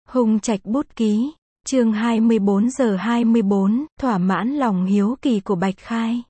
Hung Trạch bút ký, chương 24:24, thỏa mãn lòng hiếu kỳ của Bạch Khai.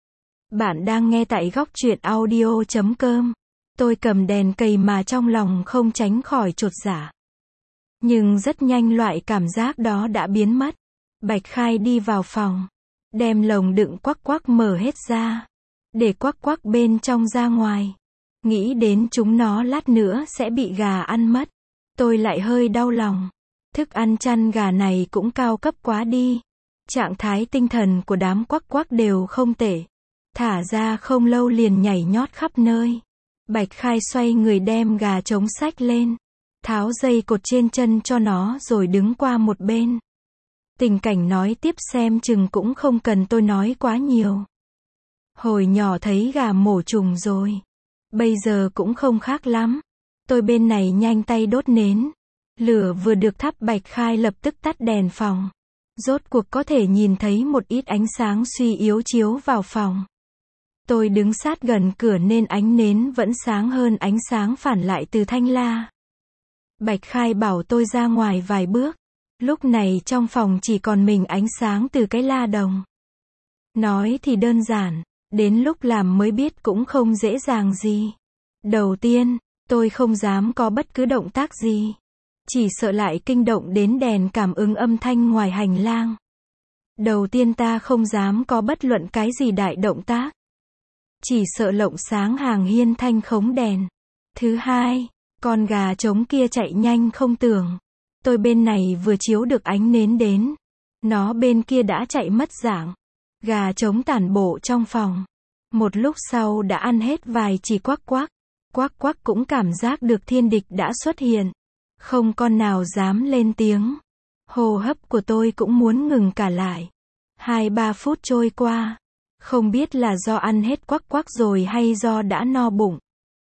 Bạn đang nghe tại góc truyện audio.com. Tôi cầm đèn cầy mà trong lòng không tránh khỏi chột dạ. Nhưng rất nhanh loại cảm giác đó đã biến mất. Bạch Khai đi vào phòng, đem lồng đựng quắc quắc mở hết ra, để quắc quắc bên trong ra ngoài. Nghĩ đến chúng nó lát nữa sẽ bị gà ăn mất, tôi lại hơi đau lòng. Thức ăn chăn gà này cũng cao cấp quá đi. Trạng thái tinh thần của đám quắc quắc đều không tệ. Thả ra không lâu liền nhảy nhót khắp nơi. Bạch Khai xoay người đem gà trống xách lên, tháo dây cột trên chân cho nó rồi đứng qua một bên. Tình cảnh nói tiếp xem chừng cũng không cần tôi nói quá nhiều. Hồi nhỏ thấy gà mổ trùng rồi. Bây giờ cũng không khác lắm. Tôi bên này nhanh tay đốt nến. Lửa vừa được thắp Bạch Khai lập tức tắt đèn phòng. Rốt cuộc có thể nhìn thấy một ít ánh sáng suy yếu chiếu vào phòng. Tôi đứng sát gần cửa nên ánh nến vẫn sáng hơn ánh sáng phản lại từ thanh la. Bạch Khai bảo tôi ra ngoài vài bước. Lúc này trong phòng chỉ còn mình ánh sáng từ cái la đồng. Nói thì đơn giản, đến lúc làm mới biết cũng không dễ dàng gì. Đầu tiên, tôi không dám có bất cứ động tác gì. Chỉ sợ lại kinh động đến đèn cảm ứng âm thanh ngoài hành lang. Đầu tiên ta không dám có bất luận cái gì đại động tác. Chỉ sợ lộng sáng hàng hiên thanh khống đèn. Thứ hai, con gà trống kia chạy nhanh không tưởng. Tôi bên này vừa chiếu được ánh nến đến. Nó bên kia đã chạy mất dạng. Gà trống tản bộ trong phòng. Một lúc sau đã ăn hết vài chỉ quắc quắc. Quắc quắc cũng cảm giác được thiên địch đã xuất hiện. Không con nào dám lên tiếng. Hô hấp của tôi cũng muốn ngừng cả lại. 2-3 phút trôi qua. Không biết là do ăn hết quắc quắc rồi hay do đã no bụng.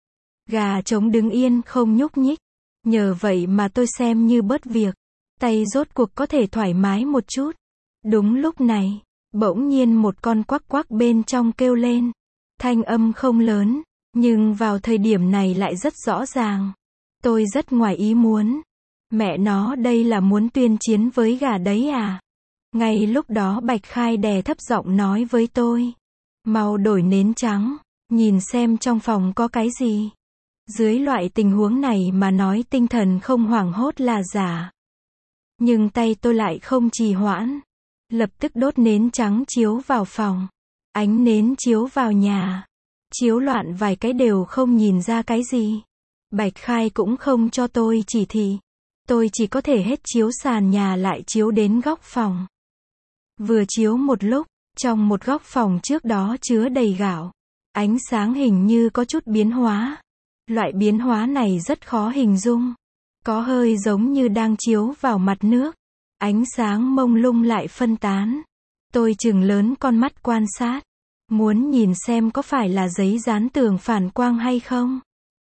Gà trống đứng yên không nhúc nhích. Nhờ vậy mà tôi xem như bớt việc. Tay rốt cuộc có thể thoải mái một chút. Đúng lúc này, bỗng nhiên một con quắc quắc bên trong kêu lên. Thanh âm không lớn, nhưng vào thời điểm này lại rất rõ ràng. Tôi rất ngoài ý muốn. Mẹ nó đây là muốn tuyên chiến với gà đấy à? Ngay lúc đó Bạch Khai đè thấp giọng nói với tôi. Mau đổi nến trắng, nhìn xem trong phòng có cái gì. Dưới loại tình huống này mà nói tinh thần không hoảng hốt là giả. Nhưng tay tôi lại không trì hoãn. Lập tức đốt nến trắng chiếu vào phòng. Ánh nến chiếu vào nhà. Chiếu loạn vài cái đều không nhìn ra cái gì. Bạch Khai cũng không cho tôi chỉ thị. Tôi chỉ có thể hết chiếu sàn nhà lại chiếu đến góc phòng. Vừa chiếu một lúc, trong một góc phòng trước đó chứa đầy gạo. Ánh sáng hình như có chút biến hóa. Loại biến hóa này rất khó hình dung. Có hơi giống như đang chiếu vào mặt nước. Ánh sáng mông lung lại phân tán. Tôi trừng lớn con mắt quan sát. Muốn nhìn xem có phải là giấy dán tường phản quang hay không.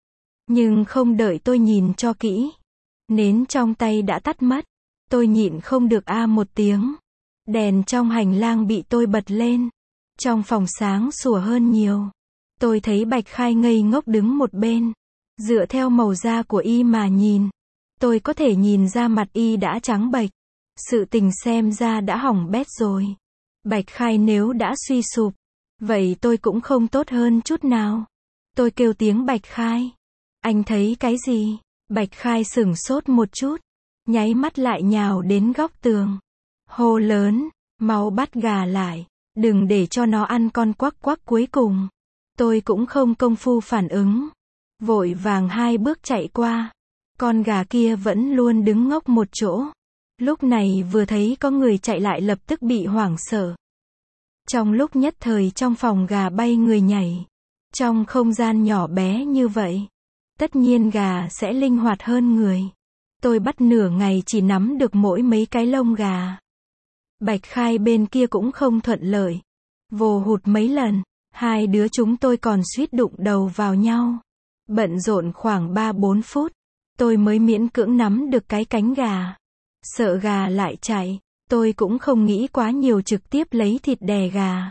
Nhưng không đợi tôi nhìn cho kỹ. Nến trong tay đã tắt mất. Tôi nhịn không được một tiếng. Đèn trong hành lang bị tôi bật lên. Trong phòng sáng sủa hơn nhiều. Tôi thấy Bạch Khai ngây ngốc đứng một bên. Dựa theo màu da của y mà nhìn. Tôi có thể nhìn ra mặt y đã trắng bệch. Sự tình xem ra đã hỏng bét rồi. Bạch Khai nếu đã suy sụp. Vậy tôi cũng không tốt hơn chút nào. Tôi kêu tiếng Bạch Khai. Anh thấy cái gì? Bạch Khai sửng sốt một chút. Nháy mắt lại nhào đến góc tường. Hô lớn, mau bắt gà lại. Đừng để cho nó ăn con quắc quắc cuối cùng. Tôi cũng không công phu phản ứng. Vội vàng 2 bước chạy qua. Con gà kia vẫn luôn đứng ngốc một chỗ. Lúc này vừa thấy có người chạy lại lập tức bị hoảng sợ. Trong lúc nhất thời trong phòng gà bay người nhảy. Trong không gian nhỏ bé như vậy, tất nhiên gà sẽ linh hoạt hơn người. Tôi bắt nửa ngày chỉ nắm được mỗi mấy cái lông gà. Bạch Khai bên kia cũng không thuận lợi. Vồ hụt mấy lần, hai đứa chúng tôi còn suýt đụng đầu vào nhau. Bận rộn khoảng 3-4 phút, tôi mới miễn cưỡng nắm được cái cánh gà. Sợ gà lại chạy, tôi cũng không nghĩ quá nhiều trực tiếp lấy thịt đè gà.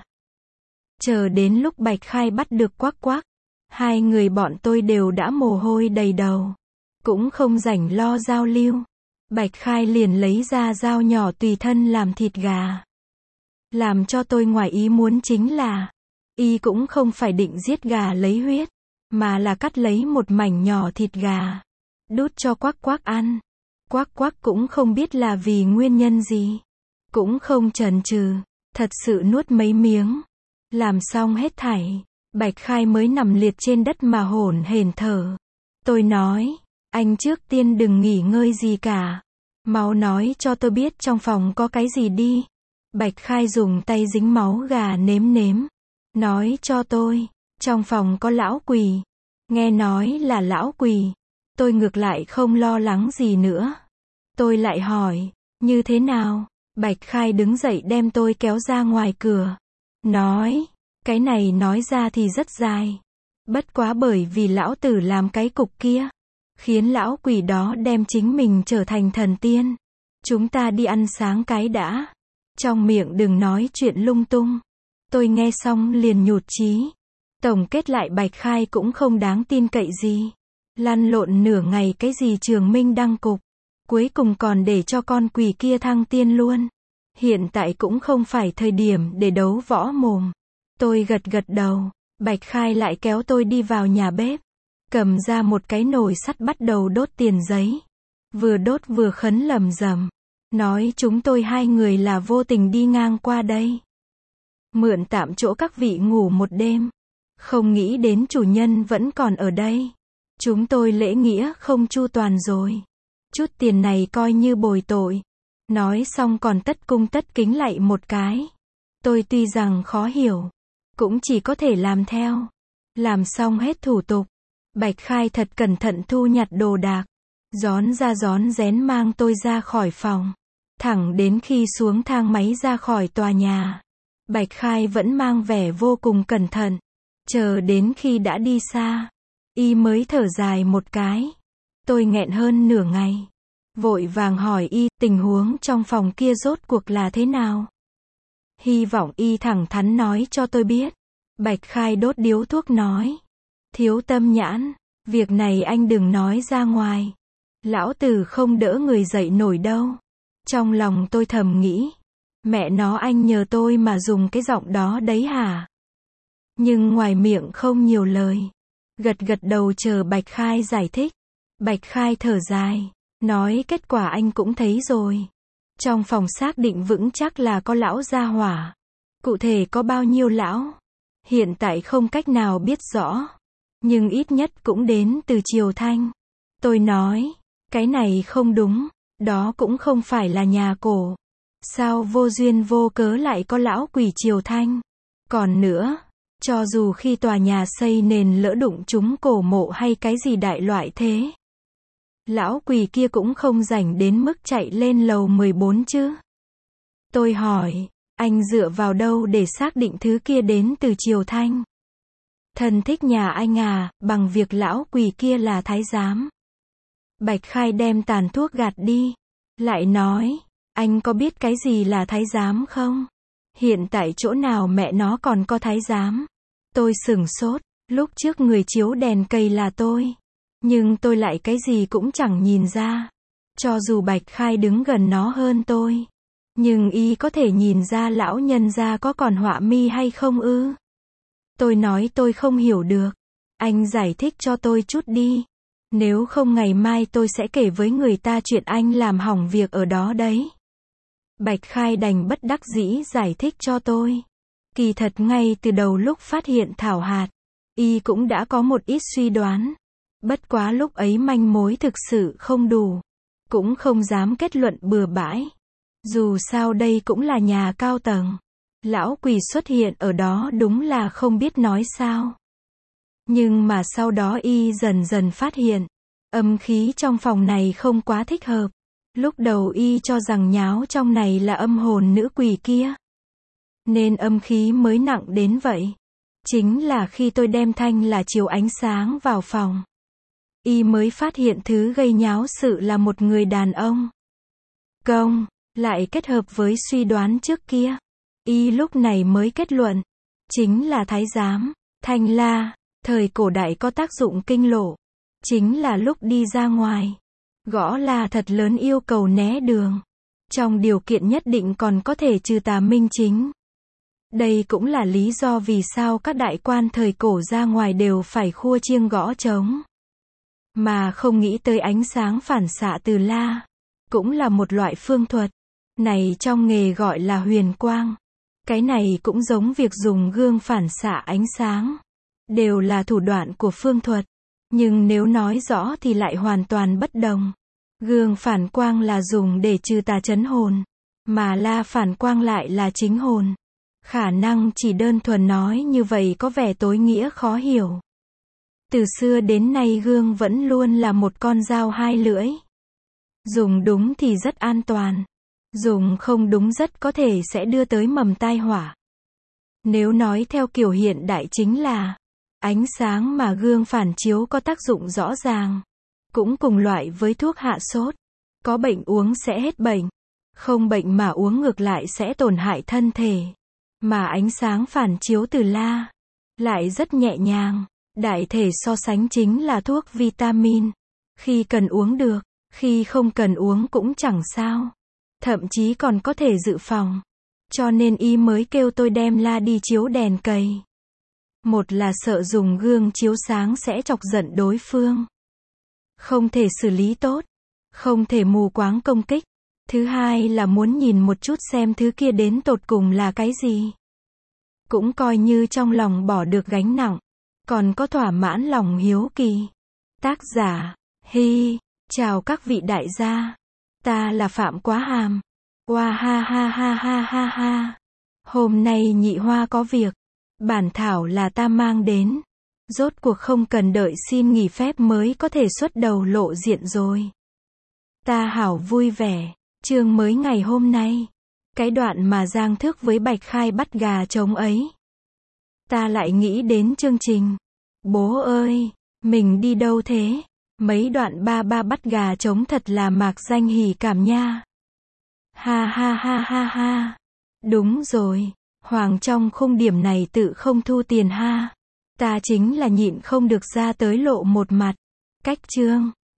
Chờ đến lúc Bạch Khai bắt được quắc quắc, hai người bọn tôi đều đã mồ hôi đầy đầu. Cũng không rảnh lo giao lưu. Bạch Khai liền lấy ra dao nhỏ tùy thân làm thịt gà. Làm cho tôi ngoài ý muốn chính là, y cũng không phải định giết gà lấy huyết, mà là cắt lấy một mảnh nhỏ thịt gà, đút cho Quắc Quắc ăn. Quắc Quắc cũng không biết là vì nguyên nhân gì, cũng không chần chừ, thật sự nuốt mấy miếng. Làm xong hết thảy, Bạch Khai mới nằm liệt trên đất mà hổn hển thở. Tôi nói, anh trước tiên đừng nghỉ ngơi gì cả, mau nói cho tôi biết trong phòng có cái gì đi. Bạch Khai dùng tay dính máu gà nếm nếm, nói cho tôi, trong phòng có lão quỷ. Nghe nói là lão quỷ, tôi ngược lại không lo lắng gì nữa. Tôi lại hỏi, như thế nào? Bạch Khai đứng dậy đem tôi kéo ra ngoài cửa, nói, cái này nói ra thì rất dài. Bất quá bởi vì lão tử làm cái cục kia, khiến lão quỷ đó đem chính mình trở thành thần tiên. Chúng ta đi ăn sáng cái đã. Trong miệng đừng nói chuyện lung tung. Tôi nghe xong liền nhụt chí. Tổng kết lại Bạch Khai cũng không đáng tin cậy gì. Lăn lộn nửa ngày cái gì Trường Minh đăng cục. Cuối cùng còn để cho con quỷ kia thăng tiên luôn. Hiện tại cũng không phải thời điểm để đấu võ mồm. Tôi gật gật đầu. Bạch Khai lại kéo tôi đi vào nhà bếp. Cầm ra một cái nồi sắt bắt đầu đốt tiền giấy. Vừa đốt vừa khấn lẩm rẩm. Nói chúng tôi hai người là vô tình đi ngang qua đây. Mượn tạm chỗ các vị ngủ một đêm. Không nghĩ đến chủ nhân vẫn còn ở đây. Chúng tôi lễ nghĩa không chu toàn rồi. Chút tiền này coi như bồi tội. Nói xong còn tất cung tất kính lạy một cái. Tôi tuy rằng khó hiểu, cũng chỉ có thể làm theo. Làm xong hết thủ tục, Bạch Khai thật cẩn thận thu nhặt đồ đạc. Rón ra rón rén mang tôi ra khỏi phòng. Thẳng đến khi xuống thang máy ra khỏi tòa nhà, Bạch Khai vẫn mang vẻ vô cùng cẩn thận. Chờ đến khi đã đi xa, y mới thở dài một cái. Tôi nghẹn hơn nửa ngày. Vội vàng hỏi y, tình huống trong phòng kia rốt cuộc là thế nào? Hy vọng y thẳng thắn nói cho tôi biết. Bạch Khai đốt điếu thuốc nói. Thiếu tâm nhãn, việc này anh đừng nói ra ngoài. Lão tử không đỡ người dậy nổi đâu. Trong lòng tôi thầm nghĩ, mẹ nó anh nhờ tôi mà dùng cái giọng đó đấy hả? Nhưng ngoài miệng không nhiều lời. Gật gật đầu chờ Bạch Khai giải thích. Bạch Khai thở dài, nói kết quả anh cũng thấy rồi. Trong phòng xác định vững chắc là có lão gia hỏa. Cụ thể có bao nhiêu lão? Hiện tại không cách nào biết rõ. Nhưng ít nhất cũng đến từ Triều Thanh. Tôi nói, cái này không đúng. Đó cũng không phải là nhà cổ. Sao vô duyên vô cớ lại có lão quỷ Triều Thanh? Còn nữa, cho dù khi tòa nhà xây nền lỡ đụng trúng cổ mộ hay cái gì đại loại thế, lão quỷ kia cũng không rảnh đến mức chạy lên lầu 14 chứ. Tôi hỏi, anh dựa vào đâu để xác định thứ kia đến từ Triều Thanh? Thân thích nhà anh à, bằng việc lão quỷ kia là thái giám. Bạch Khai đem tàn thuốc gạt đi. Lại nói, anh có biết cái gì là thái giám không? Hiện tại chỗ nào mẹ nó còn có thái giám? Tôi sửng sốt, lúc trước người chiếu đèn cây là tôi. Nhưng tôi lại cái gì cũng chẳng nhìn ra. Cho dù Bạch Khai đứng gần nó hơn tôi. Nhưng y có thể nhìn ra lão nhân gia có còn họa mi hay không ư? Tôi nói tôi không hiểu được. Anh giải thích cho tôi chút đi. Nếu không ngày mai tôi sẽ kể với người ta chuyện anh làm hỏng việc ở đó đấy. Bạch Khai đành bất đắc dĩ giải thích cho tôi. Kỳ thật ngay từ đầu lúc phát hiện thảo hạt, y cũng đã có một ít suy đoán. Bất quá lúc ấy manh mối thực sự không đủ. Cũng không dám kết luận bừa bãi. Dù sao đây cũng là nhà cao tầng. Lão quỷ xuất hiện ở đó đúng là không biết nói sao. Nhưng mà sau đó y dần dần phát hiện, âm khí trong phòng này không quá thích hợp. Lúc đầu y cho rằng nháo trong này là âm hồn nữ quỷ kia. Nên âm khí mới nặng đến vậy. Chính là khi tôi đem thanh là chiếu ánh sáng vào phòng, y mới phát hiện thứ gây nháo sự là một người đàn ông. Công, lại kết hợp với suy đoán trước kia. Y lúc này mới kết luận, chính là thái giám. Thanh la, thời cổ đại có tác dụng kinh lộ. Chính là lúc đi ra ngoài, Gõ la thật lớn yêu cầu né đường. Trong điều kiện nhất định còn có thể trừ tà minh chính. Đây cũng là lý do vì sao các đại quan thời cổ ra ngoài đều phải khua chiêng gõ trống. Mà không nghĩ tới ánh sáng phản xạ từ la. Cũng là một loại phương thuật. Này trong nghề gọi là huyền quang. Cái này cũng giống việc dùng gương phản xạ ánh sáng. Đều là thủ đoạn của phương thuật. Nhưng nếu nói rõ thì lại hoàn toàn bất đồng. Gương phản quang là dùng để trừ tà trấn hồn. Mà la phản quang lại là chính hồn. Khả năng chỉ đơn thuần nói như vậy có vẻ tối nghĩa khó hiểu. Từ xưa đến nay gương vẫn luôn là một con dao hai lưỡi. Dùng đúng thì rất an toàn. Dùng không đúng rất có thể sẽ đưa tới mầm tai họa. Nếu nói theo kiểu hiện đại chính là ánh sáng mà gương phản chiếu có tác dụng rõ ràng. Cũng cùng loại với thuốc hạ sốt. Có bệnh uống sẽ hết bệnh. Không bệnh mà uống ngược lại sẽ tổn hại thân thể. Mà ánh sáng phản chiếu từ la lại rất nhẹ nhàng. Đại thể so sánh chính là thuốc vitamin. Khi cần uống được, khi không cần uống cũng chẳng sao. Thậm chí còn có thể dự phòng. Cho nên y mới kêu tôi đem la đi chiếu đèn cầy. Một là sợ dùng gương chiếu sáng sẽ chọc giận đối phương. Không thể xử lý tốt. Không thể mù quáng công kích. Thứ hai là muốn nhìn một chút xem thứ kia đến tột cùng là cái gì. Cũng coi như trong lòng bỏ được gánh nặng. Còn có thỏa mãn lòng hiếu kỳ. Tác giả, Hy. Chào các vị đại gia. Ta là Phạm Quá Hàm. Oa ha ha ha ha ha ha. Hôm nay nhị hoa có việc. Bản thảo là ta mang đến. Rốt cuộc không cần đợi xin nghỉ phép mới có thể xuất đầu lộ diện rồi. Ta hảo vui vẻ. Chương mới ngày hôm nay. Cái đoạn mà Giang Thức với Bạch Khai bắt gà trống ấy. Ta lại nghĩ đến chương trình. Bố ơi, mình đi đâu thế? Mấy đoạn ba bắt gà trống thật là mạc danh hỉ cảm nha. Ha ha ha ha ha. Đúng rồi, Hoàng trong khung điểm này tự không thu tiền ha. Ta chính là nhịn không được ra tới lộ một mặt. Cách chương.